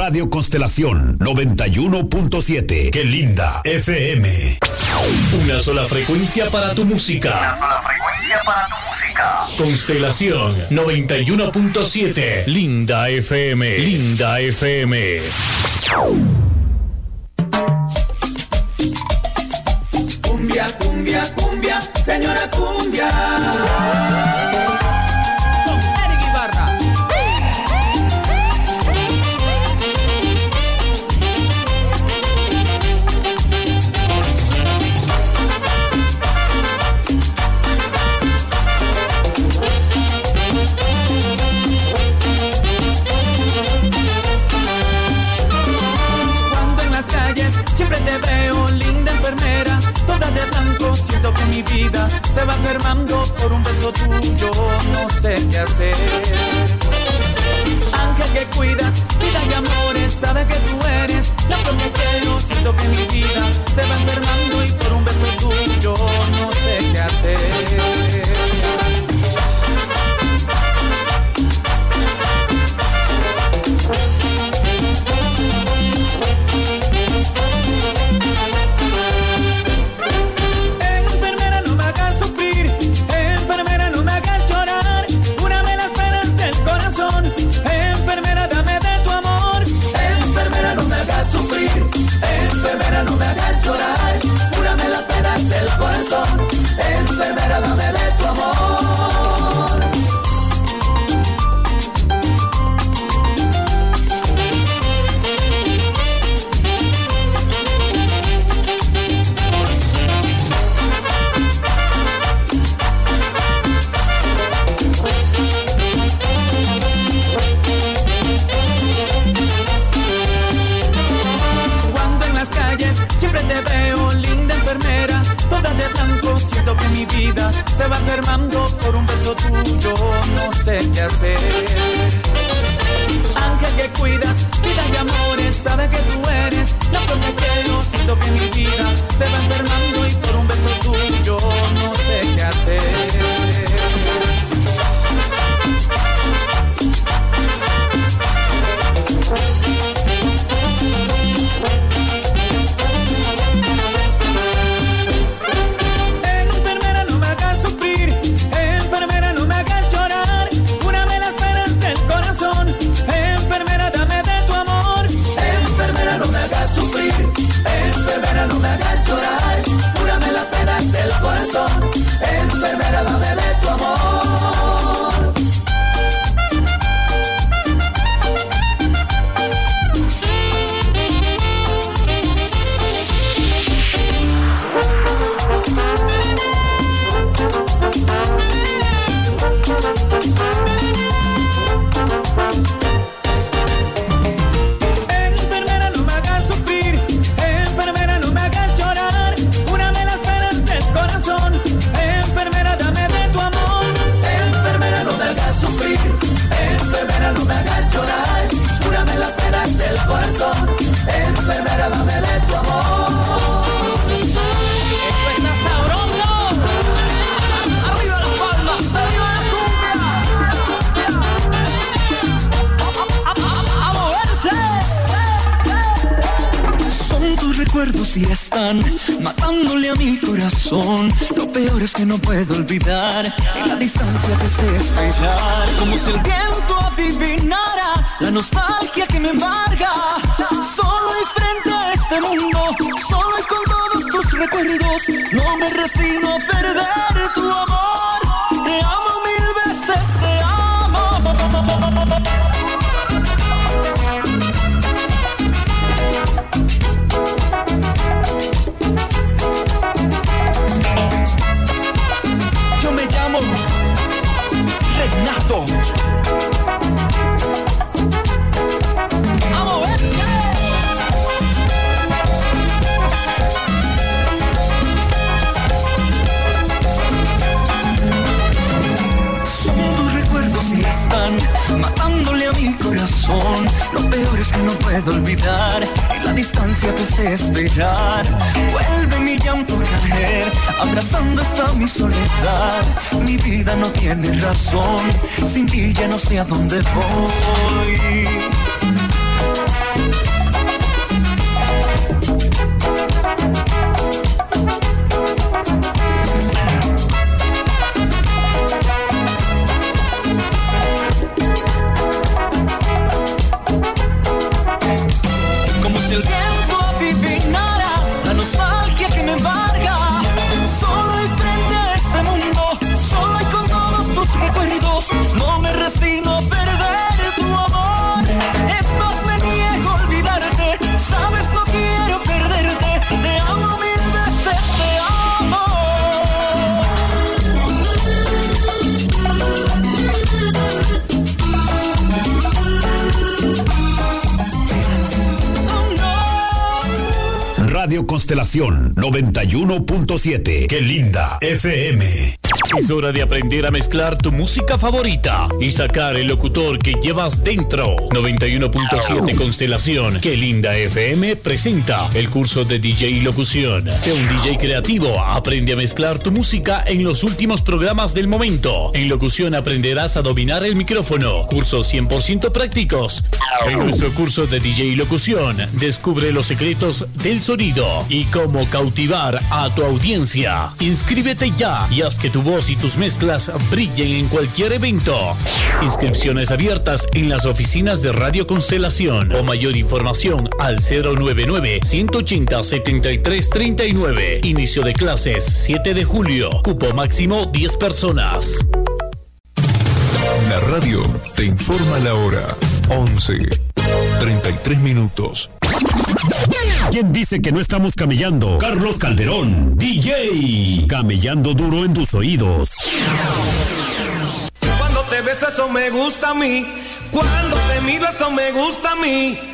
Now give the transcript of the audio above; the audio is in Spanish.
Radio Constelación 91.7. ¡Qué linda FM! Una sola frecuencia para tu música. Constelación 91.7. Linda FM. Linda FM. Cumbia, cumbia, cumbia, señora cumbia. Siempre te veo, linda enfermera, toda de blanco, siento que mi vida se va enfermando por un beso tuyo, no sé qué hacer. Ángel que cuidas, vida y amores, sabe que tú eres la flor que quiero, siento que mi vida se va enfermando y por un beso tuyo, no sé qué hacer. Enfermera, no me hagas llorar, cúrame las penas del corazón. Enfermera, dame de tu amor. Siempre te veo, linda enfermera, toda de blanco, siento que mi vida se va enfermando por un beso tuyo, no sé qué hacer. Ángel que cuidas, vida y amores, sabe que tú eres la flor que quiero, siento que mi vida se va enfermando y por un beso tuyo, no sé qué hacer. Enfermera, no me hagas llorar, cúrame las penas del corazón. Enfermera, dame de tu amor. No me hagas llorar, cúrame las penas del corazón. Enfermera, dame de tu amor. Esto está sabroso. Arriba las palmas, arriba la cumbia. A moverse. Son tus recuerdos y están matándole a mi corazón. Lo peor es que no puedo olvidar, en la distancia te sé esperar. Como si el viento adivinara la nostalgia que me embarga. Solo y frente a este mundo, solo y con todos tus recuerdos, no me resigno a perder tu amor. Te amo mil veces, te amo. Yo me llamo Renato. Matándole a mi corazón. Lo peor es que no puedo olvidar, en la distancia te sé esperar. Vuelve mi llanto a caer, abrazando esta mi soledad. Mi vida no tiene razón, sin ti ya no sé a dónde voy. Radio Constelación 91.7. ¡Qué linda FM! Es hora de aprender a mezclar tu música favorita y sacar el locutor que llevas dentro. 91.7 Constelación, Qué linda FM presenta el curso de DJ y locución. Sea un DJ creativo, aprende a mezclar tu música en los últimos programas del momento. En locución aprenderás a dominar el micrófono. Cursos 100% prácticos. En nuestro curso de DJ y locución, descubre los secretos del sonido y cómo cautivar a tu audiencia. Inscríbete ya y haz que tu voz y tus mezclas brillen en cualquier evento. Inscripciones abiertas en las oficinas de Radio Constelación o mayor información al 099-180-7339. Inicio de clases 7 de julio. Cupo máximo 10 personas. La radio te informa la hora. 11:33. ¿Quién dice que no estamos camellando? Carlos Calderón, DJ. Camellando duro en tus oídos. Cuando te ves eso me gusta a mí. Cuando te miro eso me gusta a mí.